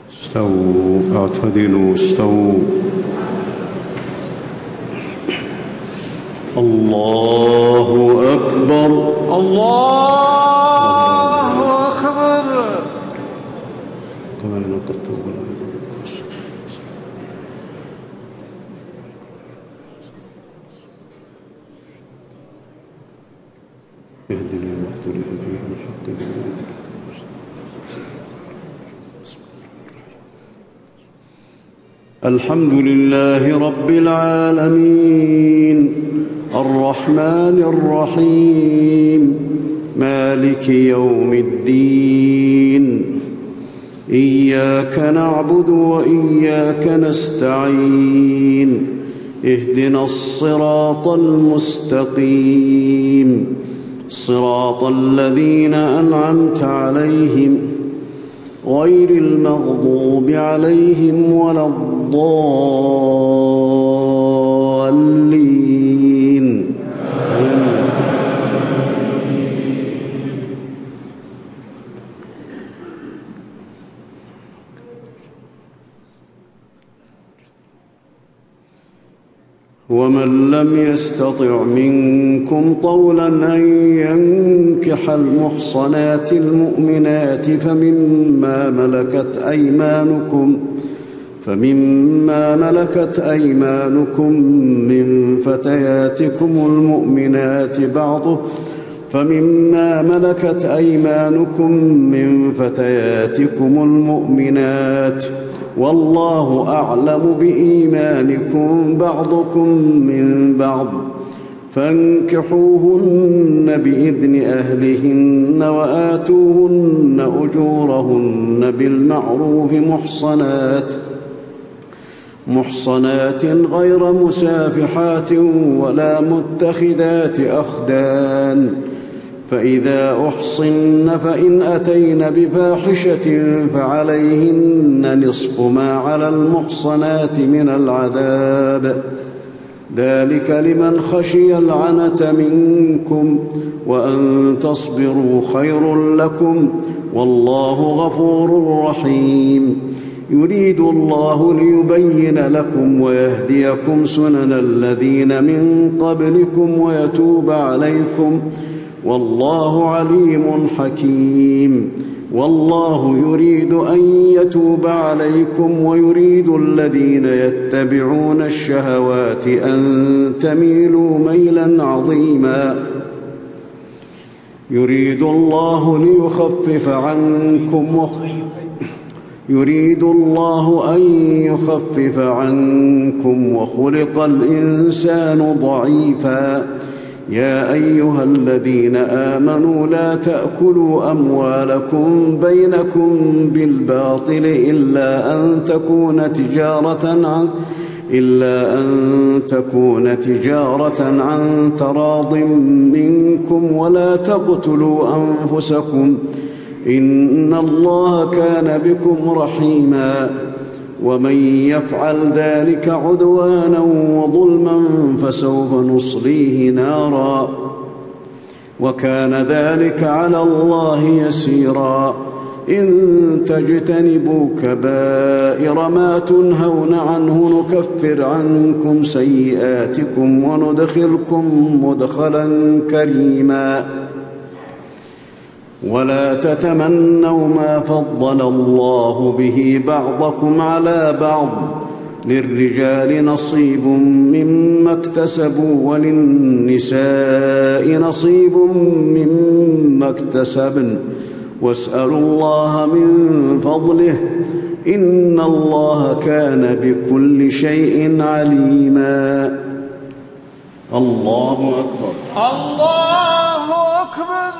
استووا اعتدلوا استووا. الله أكبر الله أكبر. كما لقد اهدنا واختلف فيه الحق بإذنك. الحمد لله رب العالمين الرحمن الرحيم مالك يوم الدين إياك نعبد وإياك نستعين اهدنا الصراط المستقيم صراط الذين أنعمت عليهم غير المغضوب عليهم ولا الضالين. ومن لم يستطع منكم طولا أن ينكح المحصنات المؤمنات فمما ملكت أيمانكم من فتياتكم المؤمنات والله أعلم بإيمانكم بعضكم من بعض فانكحوهن بإذن أهلهن وآتوهن أجورهن بالمعروف محصنات غير مسافحات ولا متخذات أخدان فإذا أحصن فإن أتين بفاحشة فعليهن نصف ما على المحصنات من العذاب ذلك لمن خشي العنة منكم وأن تصبروا خير لكم والله غفور رحيم يريد الله ليبين لكم ويهديكم سنن الذين من قبلكم ويتوب عليكم والله عليم حكيم والله يريد أن يتوب عليكم ويريد الذين يتبعون الشهوات أن تميلوا ميلا عظيما يريد الله أن يخفف عنكم وخلق الإنسان ضعيفا يا أيها الذين آمنوا لا تأكلوا أموالكم بينكم بالباطل إلا أن تكون تجارة عن تراض منكم ولا تقتلوا أنفسكم إن الله كان بكم رحيما ومن يفعل ذلك عدوانا وظلما فسوف نصليه نارا وكان ذلك على الله يسيرا إن تجتنبوا كبائر ما تنهون عنه نكفر عنكم سيئاتكم وندخلكم مدخلا كريما ولا تتمنوا ما فضل الله به بعضكم على بعض للرجال نصيب مما اكتسبوا وللنساء نصيب مما اكتسبن واسألوا الله من فضله إن الله كان بكل شيء عليما. الله أكبر الله أكبر.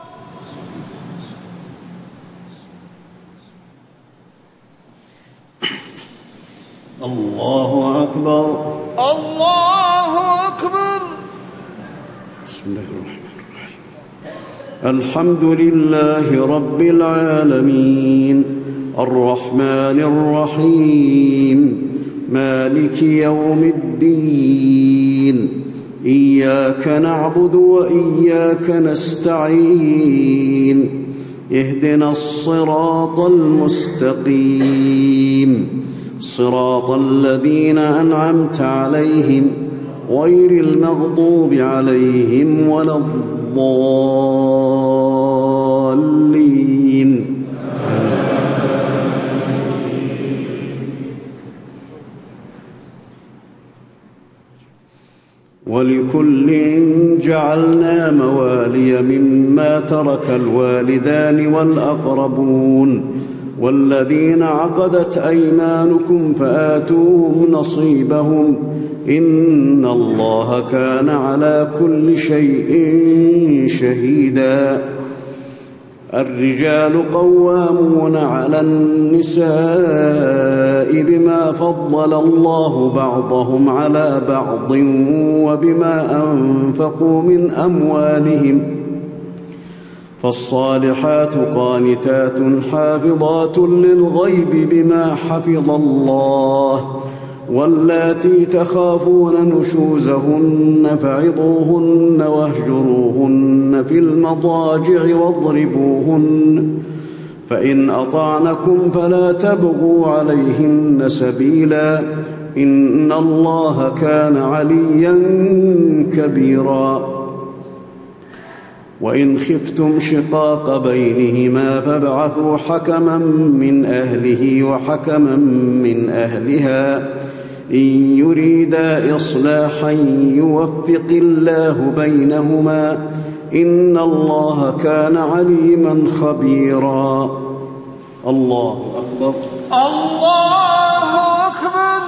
الله أكبر الله أكبر. بسم الله الرحمن الرحيم الحمد لله رب العالمين الرحمن الرحيم مالك يوم الدين إياك نعبد وإياك نستعين اهدنا الصراط المستقيم صراط الذين أنعمت عليهم غير المغضوب عليهم ولا الضالين. ولكل جعلنا موالي مما ترك الوالدان والأقربون والذين عقدت أيمانكم فآتوهم نصيبهم إن الله كان على كل شيء شهيدا. الرجال قوامون على النساء بما فضل الله بعضهم على بعض وبما أنفقوا من أموالهم فالصالحات قانتات حافظات للغيب بما حفظ الله واللاتي تخافون نشوزهن فعظوهن واهجروهن في المضاجع واضربوهن فإن أطعنكم فلا تبغوا عليهن سبيلا إن الله كان عليا كبيرا. وإن خفتم شقاق بينهما فابعثوا حكما من أهله وحكما من أهلها إن يريدا إصلاحا يوفق الله بينهما إن الله كان عليما خبيرا. الله أكبر. الله أكبر.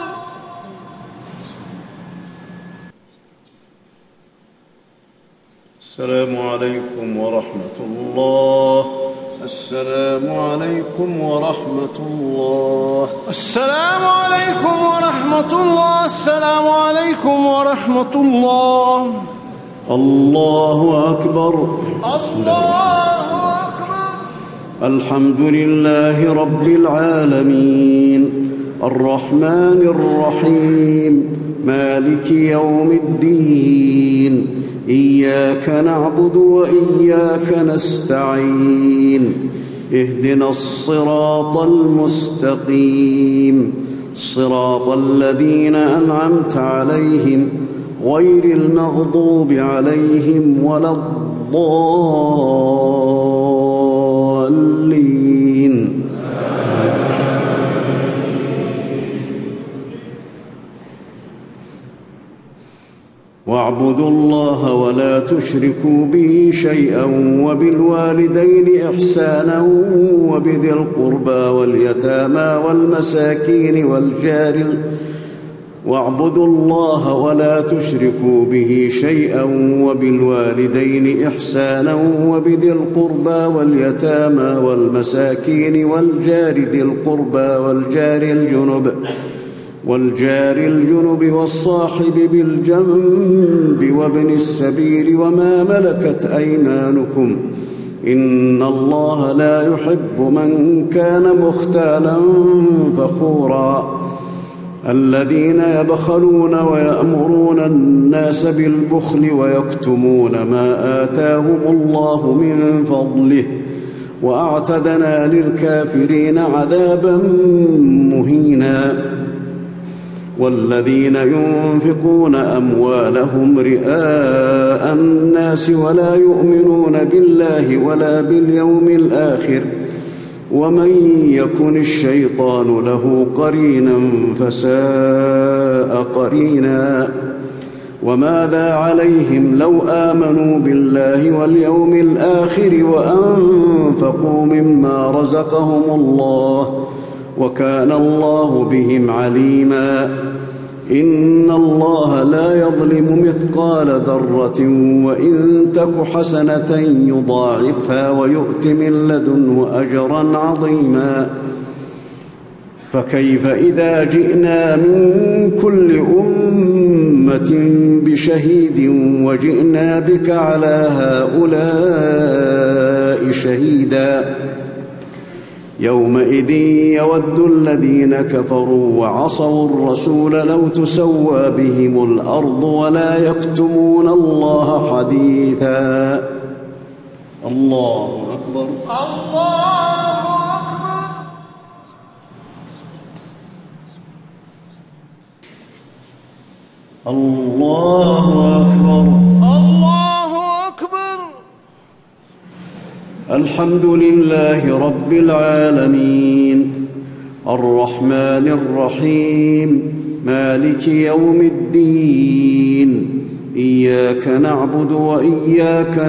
السلام عليكم ورحمة الله. السلام عليكم ورحمة الله. السلام عليكم ورحمة الله. السلام عليكم ورحمة الله. الله أكبر. الله أكبر. الحمد لله رب العالمين الرحمن الرحيم مالك يوم الدين إياك نعبد وإياك نستعين اهدنا الصراط المستقيم صراط الذين أنعمت عليهم غير المغضوب عليهم ولا الضالين. واعبدوا الله ولا تشركوا به شيئا وبالوالدين إحسانا وبذي القربى واليتامى والمساكين واعبدوا الله ولا تشركوا به شيئا وبالوالدين إحسانا وبذي القربى واليتامى والمساكين والجار ذي القربى والجار الجنب والصاحب بالجنب وابن السبيل وما ملكت أيمانكم إن الله لا يحب من كان مختالا فخورا. الذين يبخلون ويأمرون الناس بالبخل ويكتمون ما آتاهم الله من فضله وأعتدنا للكافرين عذابا مهينا. والذين ينفقون أموالهم رئاء الناس ولا يؤمنون بالله ولا باليوم الآخر ومن يكن الشيطان له قرينا فساء قرينا. وماذا عليهم لو آمنوا بالله واليوم الآخر وأنفقوا مما رزقهم الله وكان الله بهم عليما. إن الله لا يظلم مثقال ذرة وإن تك حسنة يضاعفها ويؤت من لدنه أجرا عظيما. فكيف إذا جئنا من كل أمة بشهيد وجئنا بك على هؤلاء شهيدا. يومئذ يود الذين كفروا وعصوا الرسول لو تسوى بهم الأرض ولا يكتمون الله حديثا. الله أكبر. الله أكبر. الله أكبر. الله أكبر. الحمد لله رب العالمين الرحمن الرحيم مالك يوم الدين إياك نعبد وإياك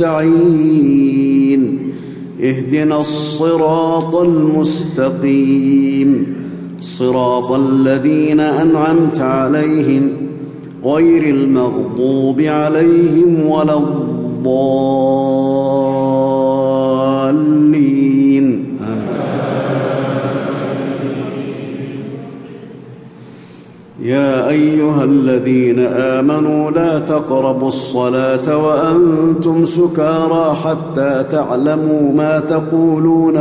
نستعين اهدنا الصراط المستقيم صراط الذين أنعمت عليهم غير المغضوب عليهم ولا الضالين. يا أيها الذين آمنوا لا تقربوا الصلاة وأنتم سكارى حتى تعلموا ما تقولون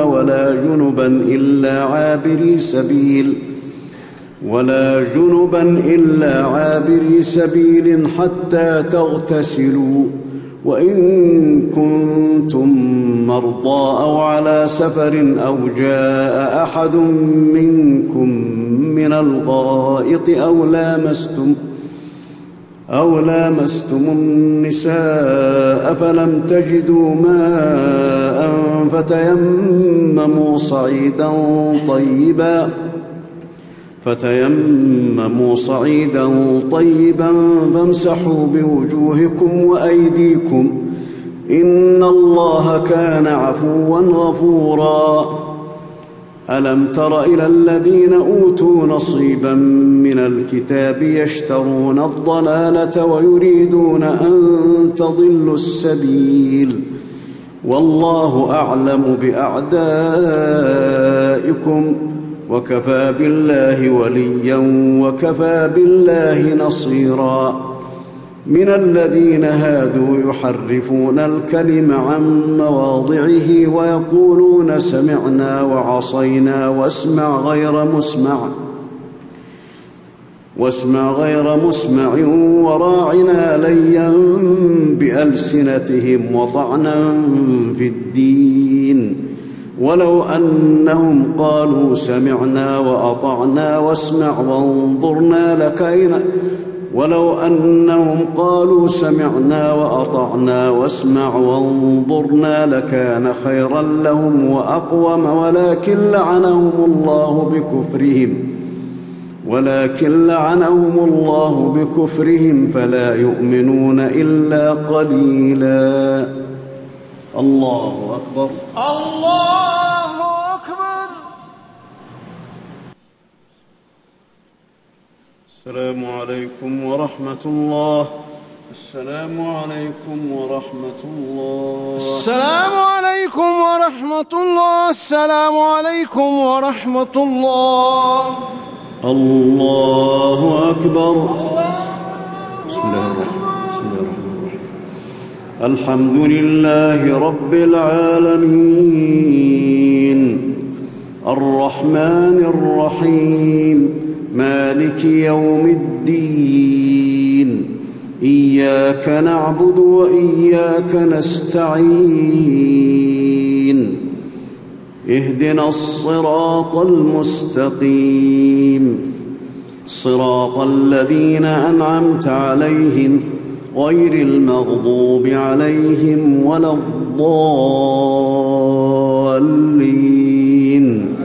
ولا جنبا إلا عابري سبيل حتى تغتسلوا وإن كنتم مرضى أو على سفر أو جاء أحد منكم من الغائط أو لامستم النساء فلم تجدوا ماء فتيمموا صعيدا طيبا فامسحوا بوجوهكم وأيديكم إن الله كان عفوا غفورا. ألم تر إلى الذين أوتوا نصيبا من الكتاب يشترون الضلالة ويريدون أن تضلوا السبيل والله أعلم بأعدائكم وكفى بالله وليا وكفى بالله نصيرا. من الذين هادوا يحرفون الكلم عن مواضعه ويقولون سمعنا وعصينا واسمع غير مسمع وراعنا ليا بألسنتهم وطعنا في الدين ولو أنهم قالوا سمعنا وأطعنا واسمع وانظرنا لكان خيرا لهم وأقوم ولكن لعنهم الله بكفرهم فلا يؤمنون إلا قليلا. الله أكبر. الله أكبر. السلام عليكم ورحمة الله. السلام عليكم ورحمة الله. السلام عليكم ورحمة الله. السلام عليكم ورحمة الله. الله أكبر. بسم الله الرحمن الرحيم. الحمد لله رب العالمين الرحمن الرحيم مالك يوم الدين إياك نعبد وإياك نستعين اهدنا الصراط المستقيم صراط الذين أنعمت عليهم غير المغضوب عليهم ولا الضالين.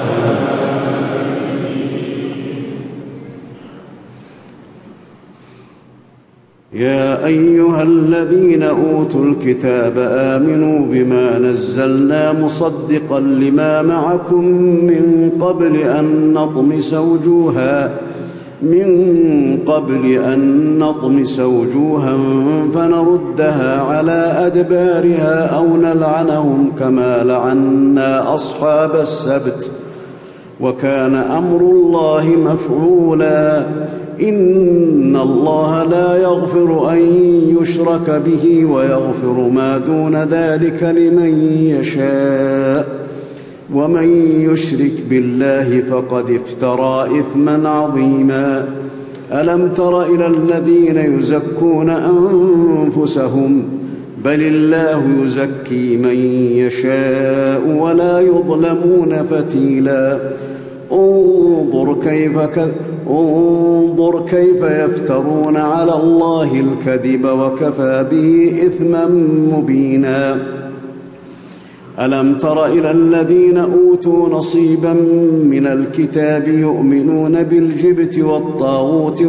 يا أيها الذين أوتوا الكتاب آمنوا بما نزلنا مصدقا لما معكم من قبل أن نطمس وجوها فنردها على أدبارها أو نلعنهم كما لعنا أصحاب السبت وكان أمر الله مفعولا. إن الله لا يغفر أن يشرك به ويغفر ما دون ذلك لمن يشاء ومن يشرك بالله فقد افترى إثما عظيما. ألم تر إلى الذين يزكون أنفسهم بل الله يزكي من يشاء ولا يظلمون فتيلا انظر كيف يفترون على الله الكذب وكفى به إثما مبينا ألم تر إلى الذين أوتوا نصيبا من الكتاب يؤمنون بالجبت والطاغوت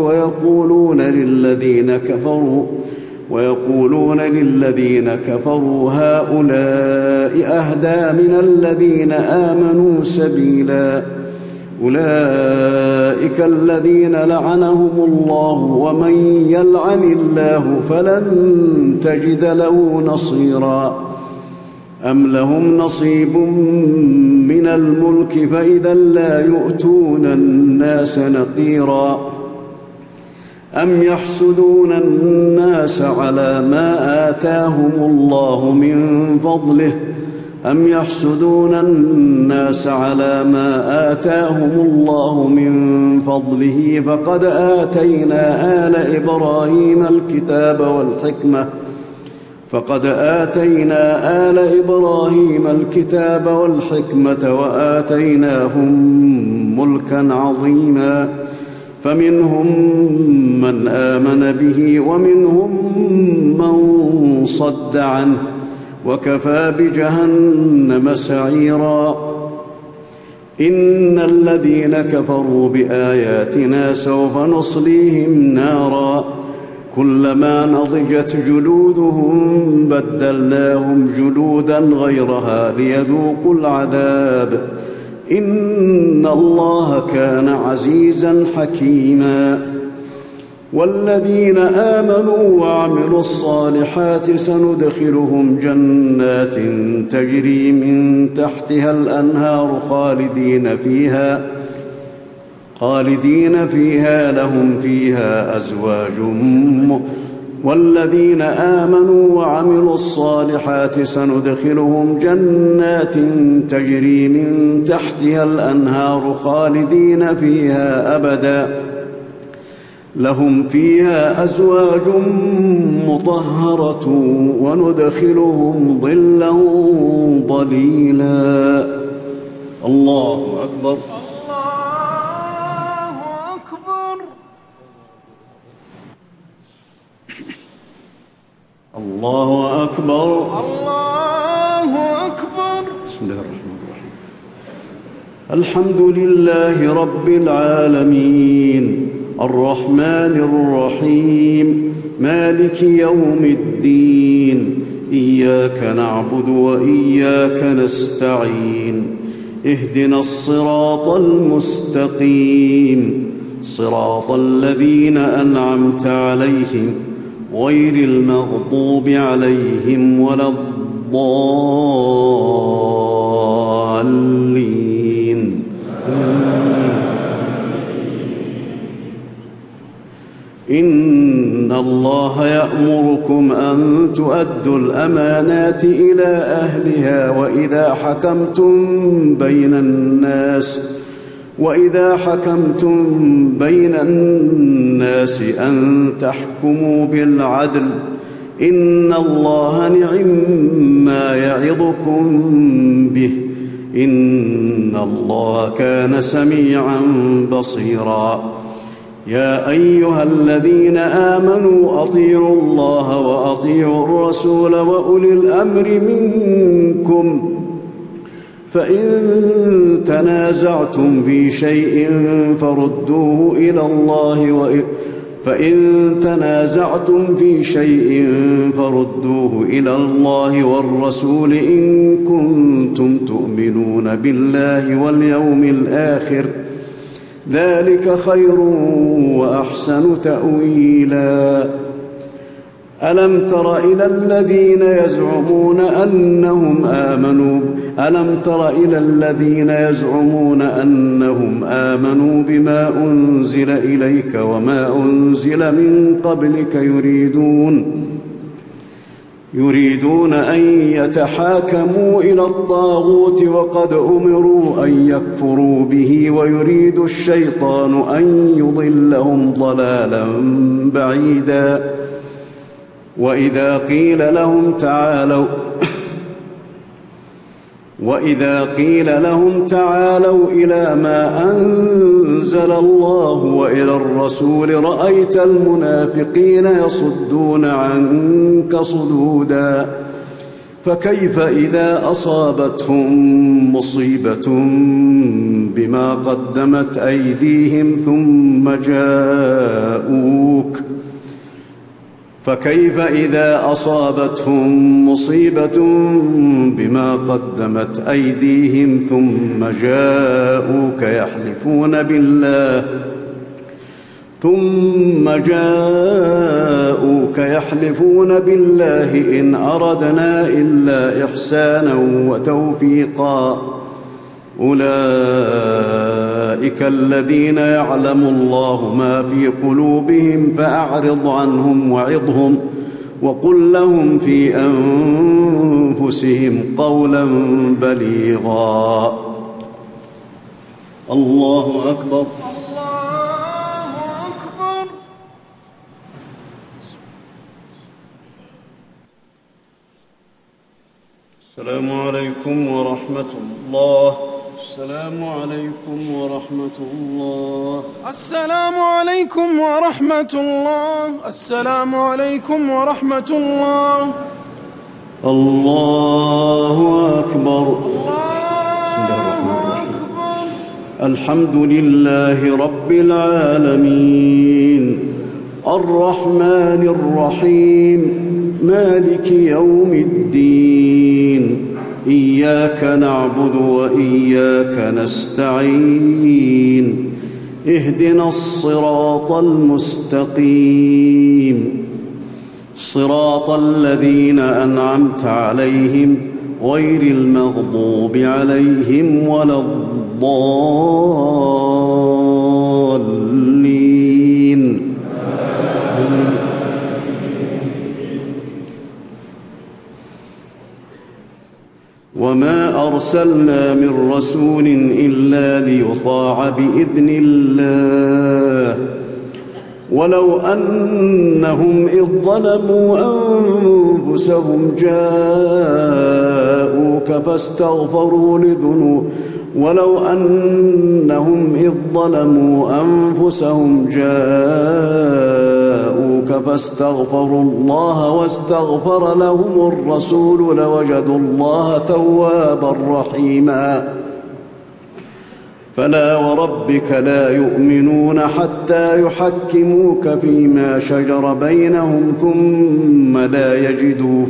ويقولون للذين كفروا هؤلاء أهدى من الذين آمنوا سبيلا أولئك الذين لعنهم الله ومن يلعن الله فلن تجد له نصيرا أم لهم نصيب من الملك فإذا لا يؤتون الناس نقيرا أم يحسدون الناس على ما آتاهم الله من فضله فقد آتينا آل إبراهيم الكتاب والحكمة وآتيناهم ملكا عظيما فمنهم من آمن به ومنهم من صد عنه وكفى بجهنم سعيرا إن الذين كفروا بآياتنا سوف نصليهم نارا كلما نضجت جلودهم بدلناهم جلودا غيرها ليذوقوا العذاب إن الله كان عزيزا حكيما والذين آمنوا وعملوا الصالحات سندخلهم جنات تجري من تحتها الأنهار خالدين فيها لهم فيها أزواج والذين آمنوا وعملوا الصالحات سندخلهم جنات تجري من تحتها الأنهار خالدين فيها أبدا لهم فيها أزواج مطهرة وندخلهم ظلا ظليلا. الله أكبر. الله أكبر. الله أكبر. بسم الله الرحمن الرحيم. الحمد لله رب العالمين الرحمن الرحيم مالك يوم الدين إياك نعبد وإياك نستعين اهدنا الصراط المستقيم صراط الذين أنعمت عليهم غير المغضوب عليهم ولا الضالين. إن الله يأمركم أن تؤدوا الأمانات إلى أهلها وإذا حكمتم بين الناس أن تحكموا بالعدل إن الله نعم يعظكم به إن الله كان سميعا بصيرا. يا أيها الذين آمنوا أطيعوا الله وأطيعوا الرسول وأولي الأمر منكم فإن تنازعتم في شيء فردوه إلى الله والرسول إن كنتم تؤمنون بالله واليوم الآخر ذلك خير وأحسن تأويلا. ألم تر إلى الذين يزعمون أنهم آمنوا بما أنزل إليك وما أنزل من قبلك يريدون أن يتحاكموا إلى الطاغوت وقد أمروا أن يكفروا به ويريد الشيطان أن يضلهم ضلالا بعيدا. وإذا قيل لهم تعالوا إلى ما أنزل الله وإلى الرسول رأيت المنافقين يصدون عنك صدودا فكيف إذا أصابتهم مصيبة بما قدمت أيديهم ثم جاءوك يحلفون بالله إن أردنا إلا إحسانا وتوفيقا أولئك الذين يعلم الله ما في قلوبهم فأعرض عنهم وعظهم وقل لهم في أنفسهم قولا بليغا. الله أكبر. السلام عليكم ورحمة الله. السلام عليكم ورحمة الله. السلام عليكم ورحمة الله. السلام عليكم ورحمة الله. الله أكبر. الحمد لله رب العالمين الرحمن الرحيم مالك يوم الدين إياك نعبد وإياك نستعين اهدنا الصراط المستقيم صراط الذين أنعمت عليهم غير المغضوب عليهم ولا الضالين. وما أرسلنا من رسول إلا ليطاع بإذن الله ولو أنهم إذ ظلموا أنفسهم جاءوك فاستغفروا الله واستغفر لهم الرسول لوجدوا الله توابا رحيما. فلا وربك لا يؤمنون حتى يحكموك فيما شجر بينهم ثم لا يجدوا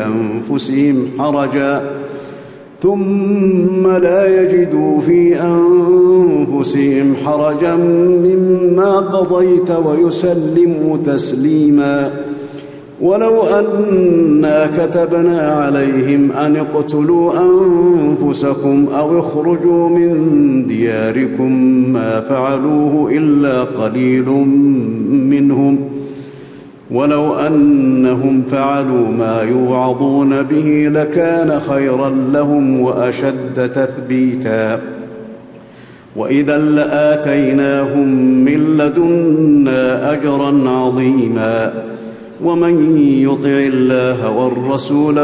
في أنفسهم حرجا مما قضيت ويسلموا تسليما. ولو أنا كتبنا عليهم أن اقتلوا أنفسكم أو اخرجوا من دياركم ما فعلوه إلا قليل منهم ولو أنهم فعلوا ما يوعظون به لكان خيرا لهم وأشد تثبيتا. وإذا لآتيناهم من لدنا أجرا عظيما. ومن يطع الله والرسول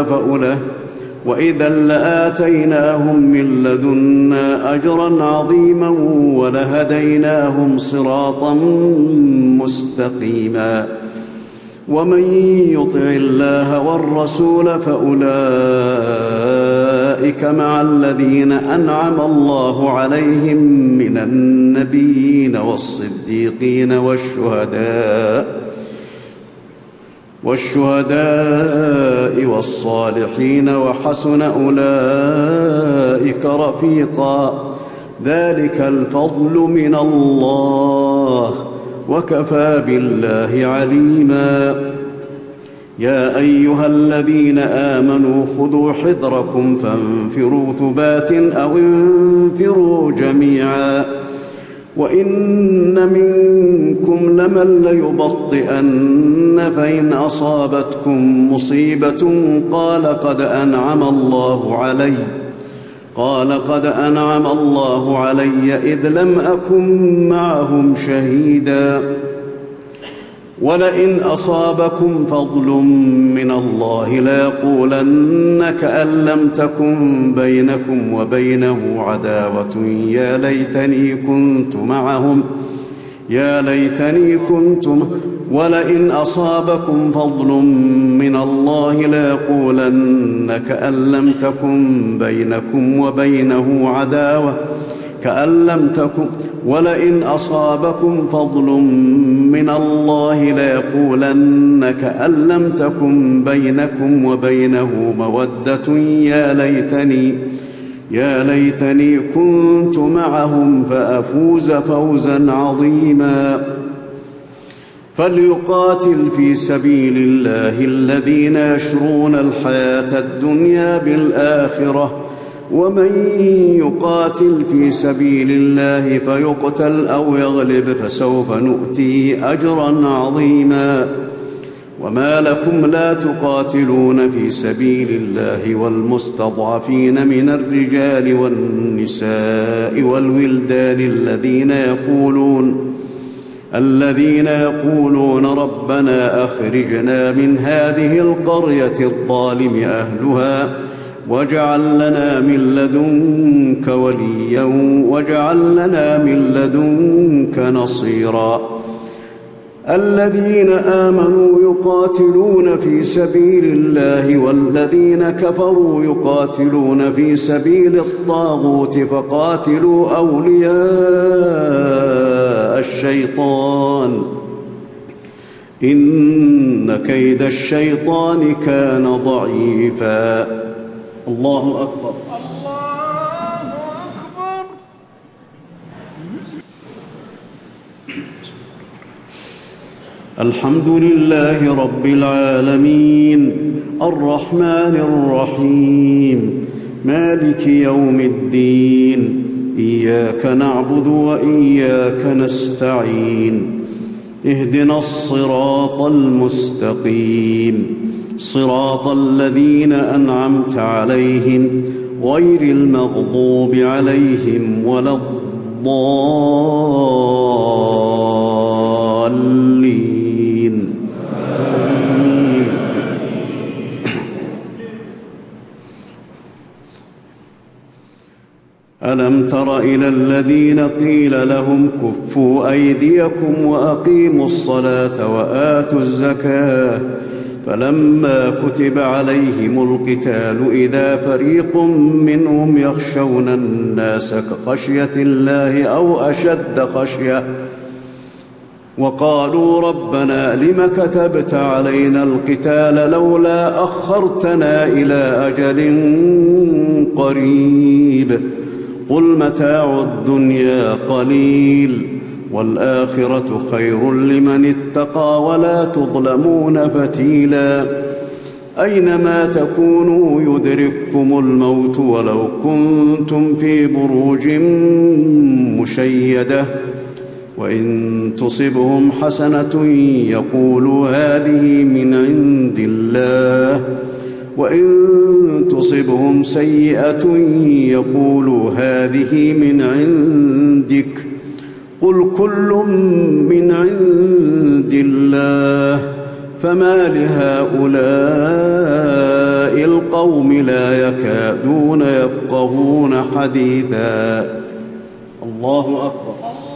ولهديناهم صراطا مستقيما. ومن يطع الله والرسول فأولئك مع الذين أنعم الله عليهم من النبيين والصديقين والشهداء والصالحين وحسن أولئك رفيقا. ذلك الفضل من الله وكفى بالله عليما. يا أيها الذين آمنوا خذوا حذركم فانفروا ثبات أو انفروا جميعا. وإن منكم لمن ليبطئن فإن أصابتكم مصيبة قال قد أنعم الله علي إذ لم أكن معهم شهيدا. ولئن أصابكم فضل من الله ليقولن كأن لم تكن بينكم وبينه عداوة يا ليتني كنتم ولئن أصابكم فضل من الله ليقولن كأن لم تكن بينكم وبينه عداوة ولئن أصابكم فضل من الله ليقولن كأن لم تكن بينكم وبينه مودة يا ليتني كنت معهم فأفوز فوزا عظيما. فليقاتل في سبيل الله الذين يشرون الحياة الدنيا بالآخرة، ومن يقاتل في سبيل الله فيقتل أو يغلب فسوف نؤتيه أجرا عظيما. وما لكم لا تقاتلون في سبيل الله والمستضعفين من الرجال والنساء والولدان الذين يقولون ربنا أخرجنا من هذه القرية الظالم أهلها واجعل لنا من لدنك وليا واجعل لنا من لدنك نصيرا. الذين آمنوا يقاتلون في سبيل الله والذين كفروا يقاتلون في سبيل الطاغوت فقاتلوا أولياء الشيطان إن كيد الشيطان كان ضعيفا. الله أكبر. الحمد لله رب العالمين الرحمن الرحيم مالك يوم الدين إياك نعبد وإياك نستعين اهدنا الصراط المستقيم صراط الذين أنعمت عليهم غير المغضوب عليهم ولا الضالين. ألم تر إلى الذين قيل لهم كفوا أيديكم وأقيموا الصلاة وآتوا الزكاة فلما كتب عليهم القتال إذا فريق منهم يخشون الناس كخشية الله أو أشد خشية وقالوا ربنا لم كتبت علينا القتال لولا أخرتنا إلى أجل قريب قل متاع الدنيا قليل والآخرة خير لمن اتقى ولا تظلمون فتيلا. أينما تكونوا يدرككم الموت ولو كنتم في بروج مشيدة وإن تصبهم حسنة يقولوا هذه من عند الله وإن تصبهم سيئة يقولوا هذه من عندك قل كل من عند الله فما لهؤلاء القوم لا يكادون يفقهون حديثا. الله أكبر.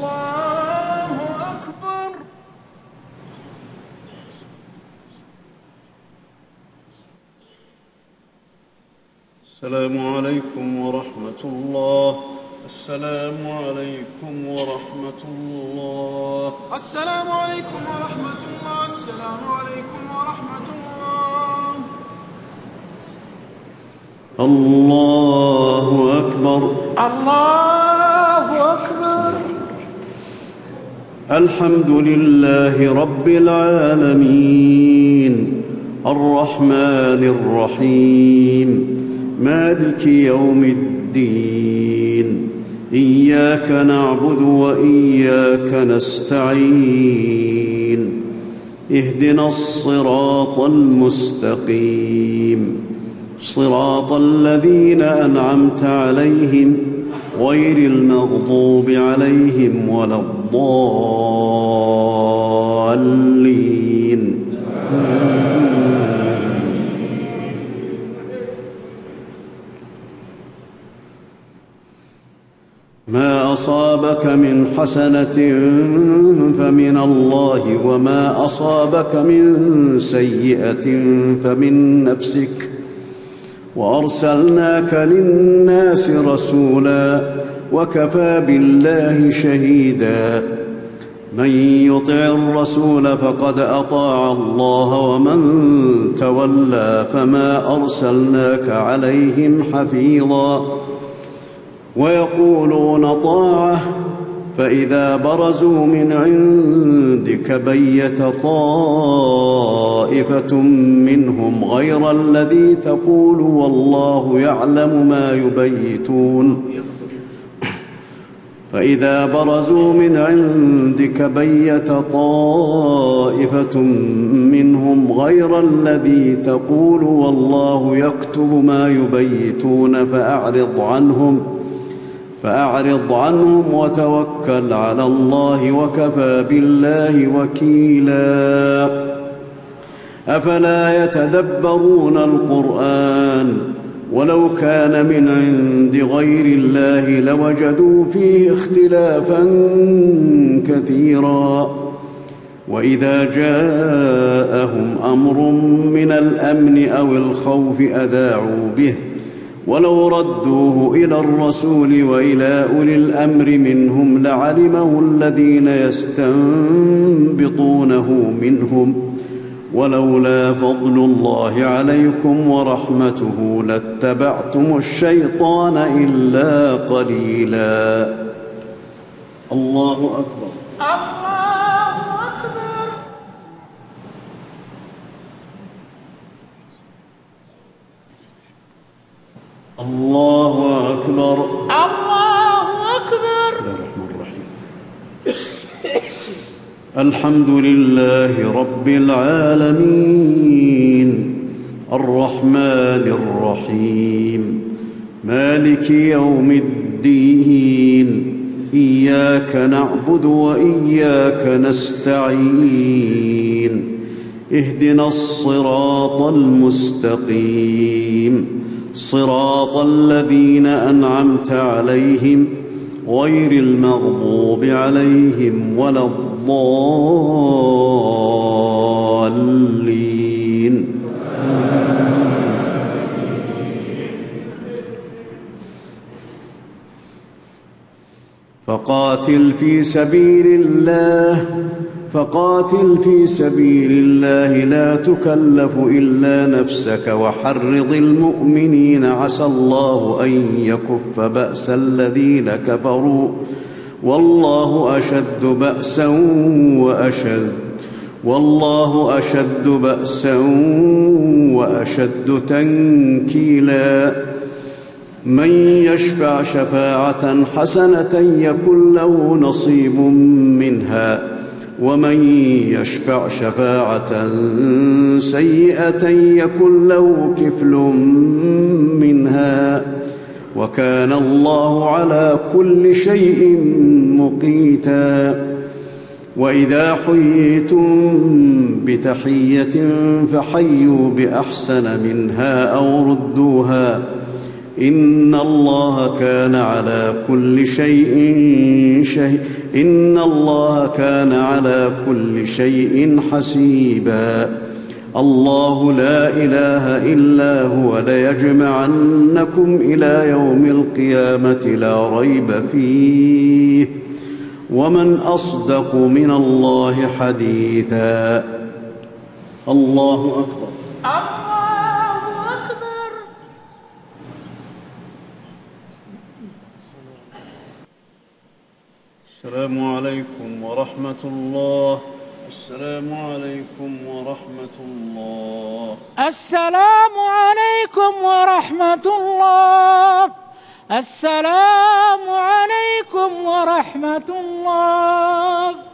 السلام عليكم ورحمة الله. السلام عليكم ورحمة الله. السلام عليكم ورحمة الله. السلام عليكم ورحمة الله. الله أكبر. الله أكبر. الحمد لله رب العالمين الرحمن الرحيم مالك يوم الدين إياك نعبد وإياك نستعين اهدنا الصراط المستقيم صراط الذين أنعمت عليهم غير المغضوب عليهم ولا الضالين. ما أصابك من حسنة فمن الله، وما أصابك من سيئة فمن نفسك، وأرسلناك للناس رسولا وكفى بالله شهيدا. من يطع الرسول فقد أطاع الله، ومن تولى فما أرسلناك عليهم حفيظا. ويقولون طاعة فإذا برزوا من عندك بيت طائفة منهم غير الذي تقول والله يعلم ما يبيتون. فإذا برزوا من عندك بيت طائفة منهم غير الذي تقول والله يكتب ما يبيتون فأعرض عنهم وتوكل على الله، وكفى بالله وكيلا. أفلا يتدبرون القرآن؟ ولو كان من عند غير الله لوجدوا فيه اختلافا كثيرا. وإذا جاءهم أمر من الأمن أو الخوف أذاعوا به، ولو ردوه إلى الرسول وإلى أولي الأمر منهم لعلمه الذين يستنبطونه منهم، ولولا فضل الله عليكم ورحمته لاتبعتم الشيطان إلا قليلا. الله أكبر. الله أكبر. الله أكبر. الله أكبر. بسم الله الرحمن الرحيم. الحمد لله رب العالمين، الرحمن الرحيم، مالك يوم الدين، إياك نعبد وإياك نستعين، اهدنا الصراط المستقيم، صراط الذين أنعمت عليهم غير المغضوب عليهم ولا الضالين. فقاتل في سبيل الله لا تكلف إلا نفسك، وحرض المؤمنين عسى الله أن يكف بأس الذين كفروا، والله أشد بأسا وأشد تنكيلا. من يشفع شفاعة حسنة يكن له نصيب منها، ومن يشفع شفاعة سيئة يكن له كفل منها، وكان الله على كل شيء مقيتا. وإذا حييتم بتحية فحيوا بأحسن منها أو ردوها، إن الله كان على كل شيء حسيبا. الله لا إله إلا هو ليجمعنكم إلى يوم القيامة لا ريب فيه، ومن أصدق من الله حديثا. الله أكبر. الله أكبر. السلام عليكم ورحمة الله. السلام عليكم ورحمة الله. السلام عليكم ورحمة الله. السلام عليكم ورحمة الله.